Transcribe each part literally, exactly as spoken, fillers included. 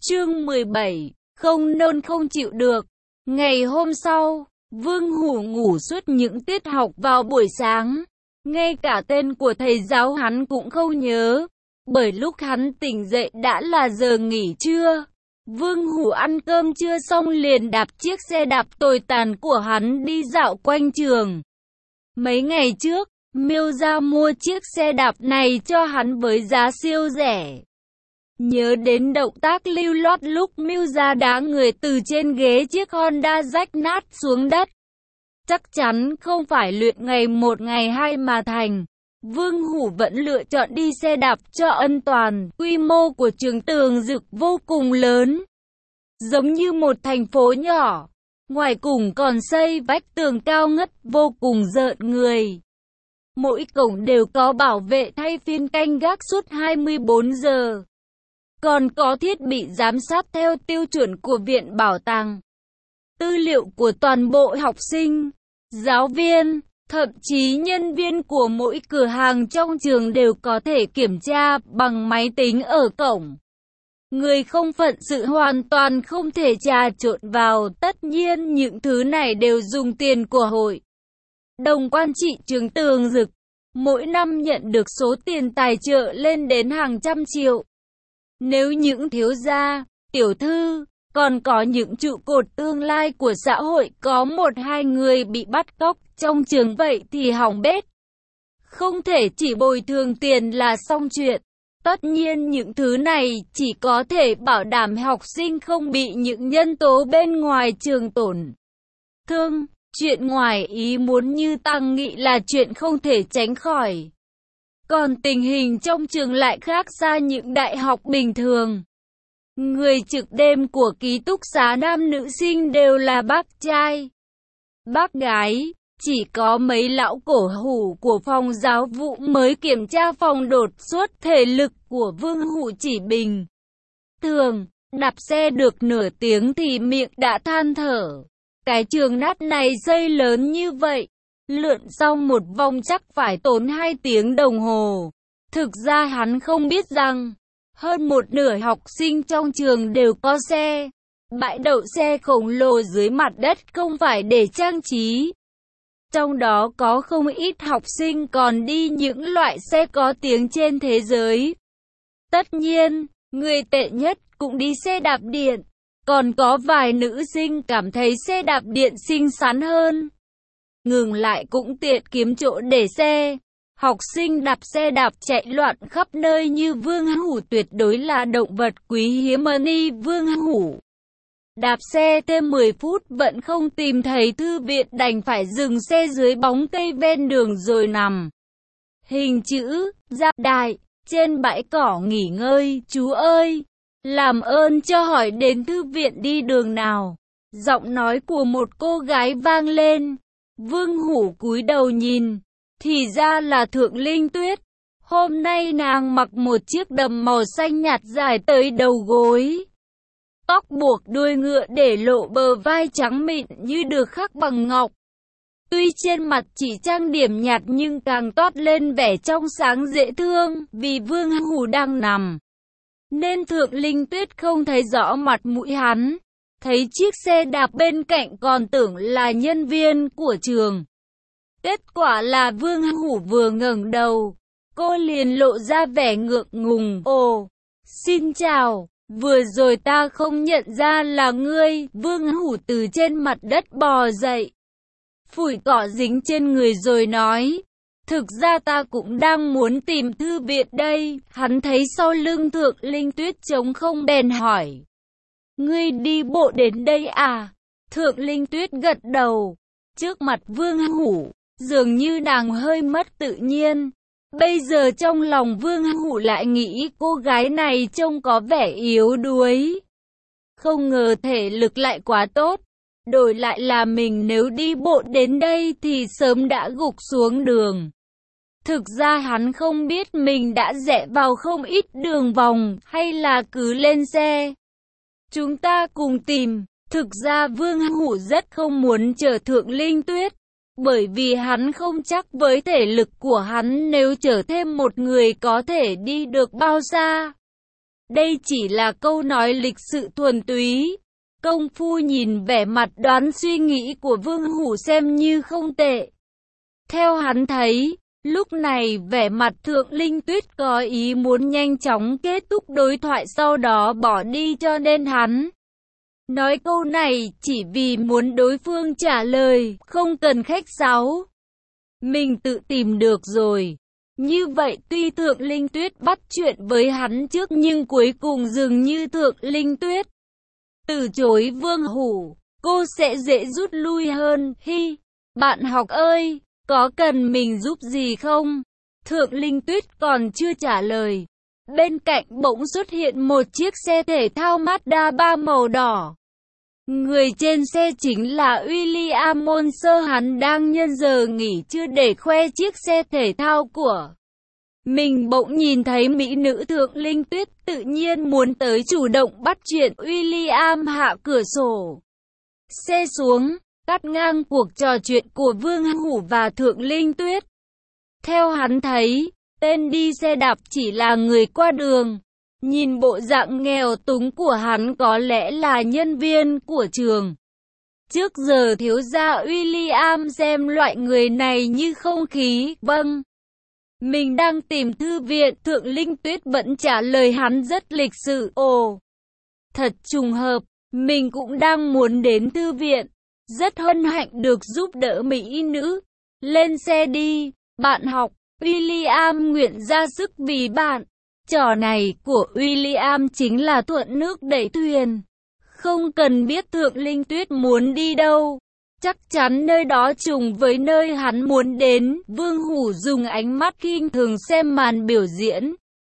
Chương mười bảy, không nôn không chịu được. Ngày hôm sau, Vương Hủ ngủ suốt những tiết học vào buổi sáng. Ngay cả tên của thầy giáo hắn cũng không nhớ. Bởi lúc hắn tỉnh dậy đã là giờ nghỉ trưa. Vương Hủ ăn cơm trưa xong liền đạp chiếc xe đạp tồi tàn của hắn đi dạo quanh trường. Mấy ngày trước, Miêu gia mua chiếc xe đạp này cho hắn với giá siêu rẻ. Nhớ đến động tác lưu loát lúc Miêu gia đá người từ trên ghế chiếc Honda rách nát xuống đất. Chắc chắn không phải luyện ngày một ngày hai mà thành. Vương Hủ vẫn lựa chọn đi xe đạp cho an toàn. Quy mô của trường Tường Dực vô cùng lớn, giống như một thành phố nhỏ. Ngoài cùng còn xây vách tường cao ngất vô cùng rợn người. Mỗi cổng đều có bảo vệ thay phiên canh gác suốt hai mươi bốn giờ. Còn có thiết bị giám sát theo tiêu chuẩn của Viện Bảo tàng. Tư liệu của toàn bộ học sinh, giáo viên, thậm chí nhân viên của mỗi cửa hàng trong trường đều có thể kiểm tra bằng máy tính ở cổng. Người không phận sự hoàn toàn không thể trà trộn vào. Tất nhiên những thứ này đều dùng tiền của hội đồng quản trị trường Tường Dực. Mỗi năm nhận được số tiền tài trợ lên đến hàng trăm triệu. Nếu những thiếu gia, tiểu thư, còn có những trụ cột tương lai của xã hội có một hai người bị bắt cóc trong trường vậy thì hỏng bét. Không thể chỉ bồi thường tiền là xong chuyện. Tất nhiên những thứ này chỉ có thể bảo đảm học sinh không bị những nhân tố bên ngoài trường tổn thương. Chuyện ngoài ý muốn như Tăng Nghị là chuyện không thể tránh khỏi. Còn tình hình trong trường lại khác xa những đại học bình thường. Người trực đêm của ký túc xá nam nữ sinh đều là bác trai, bác gái. Chỉ có mấy lão cổ hủ của phòng giáo vụ mới kiểm tra phòng đột xuất. Thể lực của Vương Hủ chỉ bình thường, đạp xe được nửa tiếng thì miệng đã than thở. Cái trường nát này xây lớn như vậy, lượn xong một vòng chắc phải tốn hai tiếng đồng hồ. Thực ra hắn không biết rằng, hơn một nửa học sinh trong trường đều có xe. Bãi đậu xe khổng lồ dưới mặt đất không phải để trang trí. Trong đó có không ít học sinh còn đi những loại xe có tiếng trên thế giới. Tất nhiên, người tệ nhất cũng đi xe đạp điện. Còn có vài nữ sinh cảm thấy xe đạp điện xinh xắn hơn. Ngừng lại cũng tiện kiếm chỗ để xe. Học sinh đạp xe đạp chạy loạn khắp nơi như Vương Hủ tuyệt đối là động vật quý hiếm. Ni Vương Hủ đạp xe thêm mười phút vẫn không tìm thấy thư viện, đành phải dừng xe dưới bóng cây ven đường rồi nằm hình chữ ra đại trên bãi cỏ nghỉ ngơi. Chú ơi, làm ơn cho hỏi đến thư viện đi đường nào. Giọng nói của một cô gái vang lên. Vương Hủ cúi đầu nhìn, thì ra là Thượng Linh Tuyết. Hôm nay nàng mặc một chiếc đầm màu xanh nhạt dài tới đầu gối. Tóc buộc đuôi ngựa để lộ bờ vai trắng mịn như được khắc bằng ngọc. Tuy trên mặt chỉ trang điểm nhạt nhưng càng toát lên vẻ trong sáng dễ thương. Vì Vương Hủ đang nằm nên Thượng Linh Tuyết không thấy rõ mặt mũi hắn. Thấy chiếc xe đạp bên cạnh còn tưởng là nhân viên của trường. Kết quả là Vương Hủ vừa ngẩng đầu, cô liền lộ ra vẻ ngượng ngùng. Ồ, xin chào, vừa rồi ta không nhận ra là ngươi. Vương Hủ từ trên mặt đất bò dậy, phủi cỏ dính trên người rồi nói. Thực ra ta cũng đang muốn tìm thư viện đây. Hắn thấy sau lưng Thượng Linh Tuyết trống không bèn hỏi. Ngươi đi bộ đến đây à? Thượng Linh Tuyết gật đầu. Trước mặt Vương Hủ, dường như nàng hơi mất tự nhiên. Bây giờ trong lòng Vương Hủ lại nghĩ cô gái này trông có vẻ yếu đuối. Không ngờ thể lực lại quá tốt. Đổi lại là mình nếu đi bộ đến đây thì sớm đã gục xuống đường. Thực ra hắn không biết mình đã rẽ vào không ít đường vòng hay là cứ lên xe. Chúng ta cùng tìm. Thực ra Vương Hủ rất không muốn chở Thượng Linh Tuyết. Bởi vì hắn không chắc với thể lực của hắn nếu chở thêm một người có thể đi được bao xa. Đây chỉ là câu nói lịch sự thuần túy. Công phu nhìn vẻ mặt đoán suy nghĩ của Vương Hủ xem như không tệ. Theo hắn thấy, lúc này vẻ mặt Thượng Linh Tuyết có ý muốn nhanh chóng kết thúc đối thoại sau đó bỏ đi, cho nên hắn nói câu này chỉ vì muốn đối phương trả lời, không cần khách sáo. Mình tự tìm được rồi. Như vậy tuy Thượng Linh Tuyết bắt chuyện với hắn trước nhưng cuối cùng dường như Thượng Linh Tuyết từ chối Vương Hủ, cô sẽ dễ rút lui hơn. Hi, bạn học ơi, có cần mình giúp gì không? Thượng Linh Tuyết còn chưa trả lời. Bên cạnh bỗng xuất hiện một chiếc xe thể thao Mazda ba màu đỏ. Người trên xe chính là William Monster, hắn đang nhân giờ nghỉ trưa để khoe chiếc xe thể thao của mình. Bỗng nhìn thấy mỹ nữ Thượng Linh Tuyết, tự nhiên muốn tới chủ động bắt chuyện. William hạ cửa sổ xe xuống, cắt ngang cuộc trò chuyện của Vương Hủ và Thượng Linh Tuyết. Theo hắn thấy, tên đi xe đạp chỉ là người qua đường. Nhìn bộ dạng nghèo túng của hắn có lẽ là nhân viên của trường. Trước giờ thiếu gia William xem loại người này như không khí. Vâng, mình đang tìm thư viện. Thượng Linh Tuyết vẫn trả lời hắn rất lịch sự. Ồ, thật trùng hợp, mình cũng đang muốn đến thư viện. Rất hân hạnh được giúp đỡ mỹ nữ. Lên xe đi, bạn học. William nguyện ra sức vì bạn. Trò này của William chính là thuận nước đẩy thuyền. Không cần biết Thượng Linh Tuyết muốn đi đâu, chắc chắn nơi đó trùng với nơi hắn muốn đến. Vương Hủ dùng ánh mắt khinh thường xem màn biểu diễn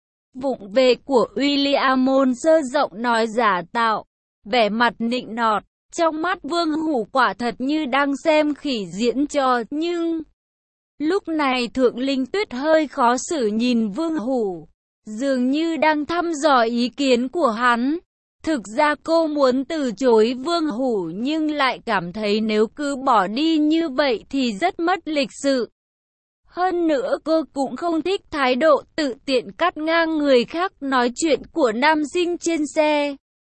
vụng về của William Monster, giọng nói giả tạo, vẻ mặt nịnh nọt. Trong mắt Vương Hủ quả thật như đang xem khỉ diễn trò. Nhưng lúc này Thượng Linh Tuyết hơi khó xử nhìn Vương Hủ, dường như đang thăm dò ý kiến của hắn. Thực ra cô muốn từ chối Vương Hủ nhưng lại cảm thấy nếu cứ bỏ đi như vậy thì rất mất lịch sự. Hơn nữa cô cũng không thích thái độ tự tiện cắt ngang người khác nói chuyện của nam sinh trên xe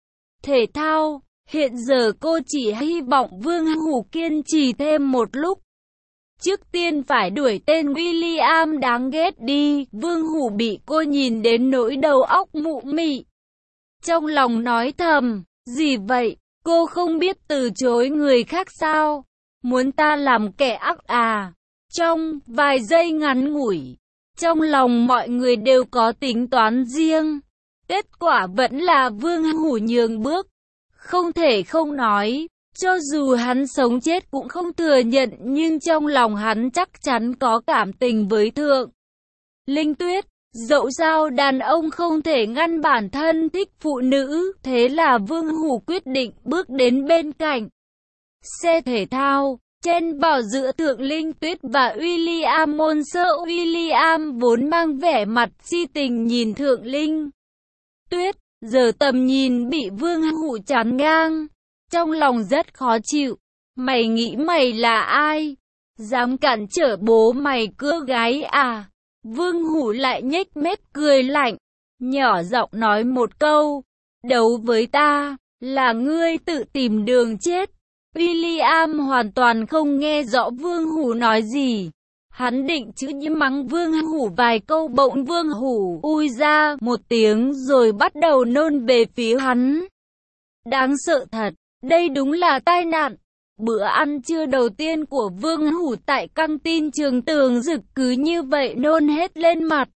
thể thao. Hiện giờ cô chỉ hy vọng Vương Hủ kiên trì thêm một lúc. Trước tiên phải đuổi tên William đáng ghét đi. Vương Hủ bị cô nhìn đến nỗi đầu óc mụ mị. Trong lòng nói thầm, gì vậy, cô không biết từ chối người khác sao? Muốn ta làm kẻ ác à? Trong vài giây ngắn ngủi, trong lòng mọi người đều có tính toán riêng. Kết quả vẫn là Vương Hủ nhường bước. Không thể không nói, cho dù hắn sống chết cũng không thừa nhận, nhưng trong lòng hắn chắc chắn có cảm tình với Thượng Linh Tuyết. Dẫu sao đàn ông không thể ngăn bản thân thích phụ nữ, thế là Vương Hủ quyết định bước đến bên cạnh xe thể thao, chen vào giữa Thượng Linh Tuyết và William Monster. William vốn mang vẻ mặt si tình nhìn Thượng Linh Tuyết, giờ tầm nhìn bị Vương Hủ chắn ngang, trong lòng rất khó chịu. Mày nghĩ mày là ai? Dám cản trở bố mày cưa gái à? Vương Hủ lại nhếch mép cười lạnh, nhỏ giọng nói một câu, đấu với ta, là ngươi tự tìm đường chết. William hoàn toàn không nghe rõ Vương Hủ nói gì. Hắn định chữ như mắng Vương Hủ vài câu, bỗng Vương Hủ ui ra một tiếng rồi bắt đầu nôn về phía hắn. Đáng sợ thật, đây đúng là tai nạn. Bữa ăn trưa đầu tiên của Vương Hủ tại căng tin trường Tường Dực cứ như vậy nôn hết lên mặt,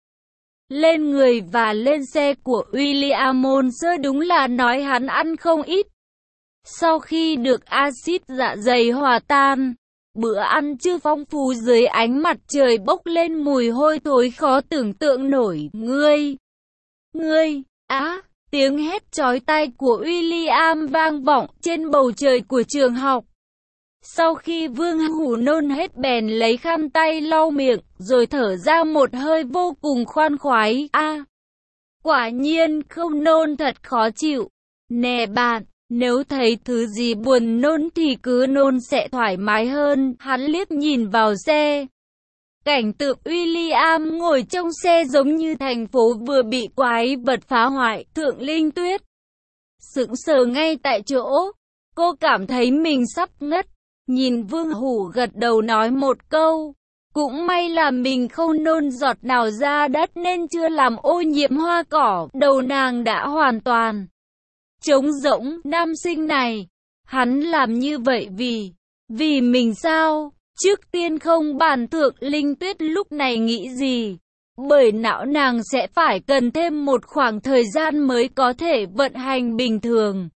lên người và lên xe của William Monster. Đúng là nói hắn ăn không ít. Sau khi được axit dạ dày hòa tan, bữa ăn trưa phong phú dưới ánh mặt trời bốc lên mùi hôi thối khó tưởng tượng nổi. Ngươi, ngươi, á, tiếng hét chói tai của William vang vọng trên bầu trời của trường học. Sau khi Vương Hủ nôn hết bèn lấy khăn tay lau miệng, rồi thở ra một hơi vô cùng khoan khoái. A, à, quả nhiên không nôn thật khó chịu. Nè bạn, nếu thấy thứ gì buồn nôn thì cứ nôn sẽ thoải mái hơn. Hắn liếc nhìn vào xe Cảnh tượng William ngồi trong xe giống như thành phố vừa bị quái vật phá hoại. Thượng Linh Tuyết sững sờ ngay tại chỗ. Cô cảm thấy mình sắp ngất. Nhìn Vương Hủ gật đầu nói một câu. Cũng may là mình không nôn giọt nào ra đất nên chưa làm ô nhiễm hoa cỏ. Đầu nàng đã hoàn toàn trống rỗng. Nam sinh này, hắn làm như vậy vì... Vì mình sao? Trước tiên không bàn Thượng Linh Tuyết lúc này nghĩ gì. Bởi não nàng sẽ phải cần thêm một khoảng thời gian mới có thể vận hành bình thường.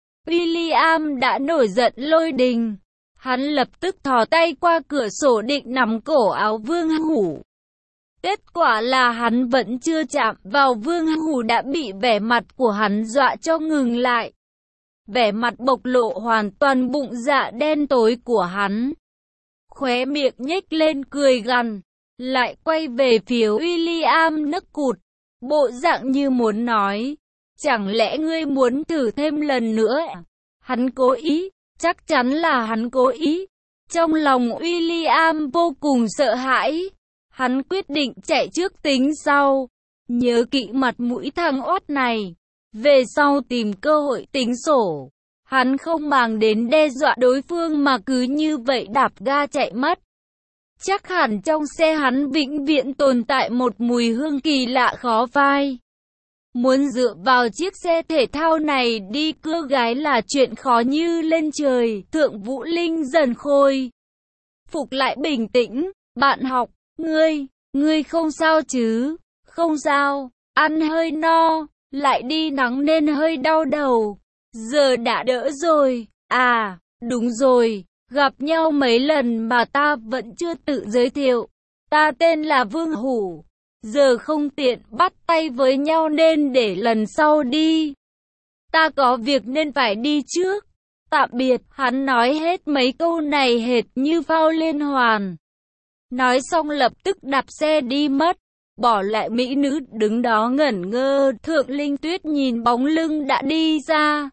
William đã nổi giận lôi đình. Hắn lập tức thò tay qua cửa sổ định nắm cổ áo Vương Hủ. Kết quả là hắn vẫn chưa chạm vào Vương Hủ đã bị vẻ mặt của hắn dọa cho ngừng lại. Vẻ mặt bộc lộ hoàn toàn bụng dạ đen tối của hắn. Khóe miệng nhếch lên cười gằn, lại quay về phía William nấc cụt, bộ dạng như muốn nói, chẳng lẽ ngươi muốn thử thêm lần nữa? Hắn cố ý, chắc chắn là hắn cố ý. Trong lòng William vô cùng sợ hãi, hắn quyết định chạy trước tính sau, nhớ kỹ mặt mũi thằng oát này, về sau tìm cơ hội tính sổ. Hắn không màng đến đe dọa đối phương mà cứ như vậy đạp ga chạy mất. Chắc hẳn trong xe hắn vĩnh viễn tồn tại một mùi hương kỳ lạ khó phai. Muốn dựa vào chiếc xe thể thao này đi cưa gái là chuyện khó như lên trời. Thượng Vũ Linh dần khôi phục lại bình tĩnh. Bạn học, ngươi, ngươi không sao chứ? Không sao, ăn hơi no, lại đi nắng nên hơi đau đầu. Giờ đã đỡ rồi. À, đúng rồi, gặp nhau mấy lần mà ta vẫn chưa tự giới thiệu. Ta tên là Vương Hủ. Giờ không tiện bắt tay với nhau nên để lần sau đi. Ta có việc nên phải đi trước. Tạm biệt. Hắn nói hết mấy câu này hệt như phao liên hoàn. Nói xong lập tức đạp xe đi mất. Bỏ lại mỹ nữ đứng đó ngẩn ngơ. Thượng Linh Tuyết nhìn bóng lưng đã đi ra.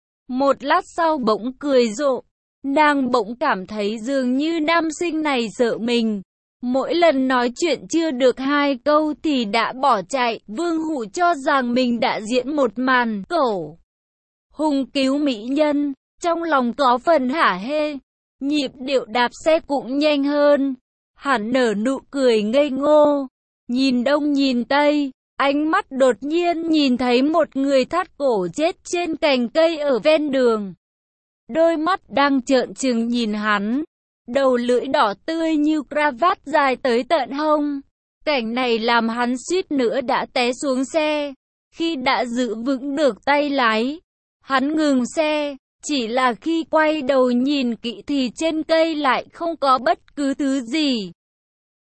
Một lát sau bỗng cười rộ. Nàng bỗng cảm thấy dường như nam sinh này sợ mình. Mỗi lần nói chuyện chưa được hai câu thì đã bỏ chạy. Vương Hủ cho rằng mình đã diễn một màn cổ hùng cứu mỹ nhân. Trong lòng có phần hả hê. Nhịp điệu đạp xe cũng nhanh hơn. Hắn nở nụ cười ngây ngô. Nhìn đông nhìn tây. Ánh mắt đột nhiên nhìn thấy một người thắt cổ chết trên cành cây ở ven đường. Đôi mắt đang trợn trừng nhìn hắn. Đầu lưỡi đỏ tươi như cravat dài tới tận hông. Cảnh này làm hắn suýt nữa đã té xuống xe. Khi đã giữ vững được tay lái, hắn ngừng xe. Chỉ là khi quay đầu nhìn kỹ thì trên cây lại không có bất cứ thứ gì.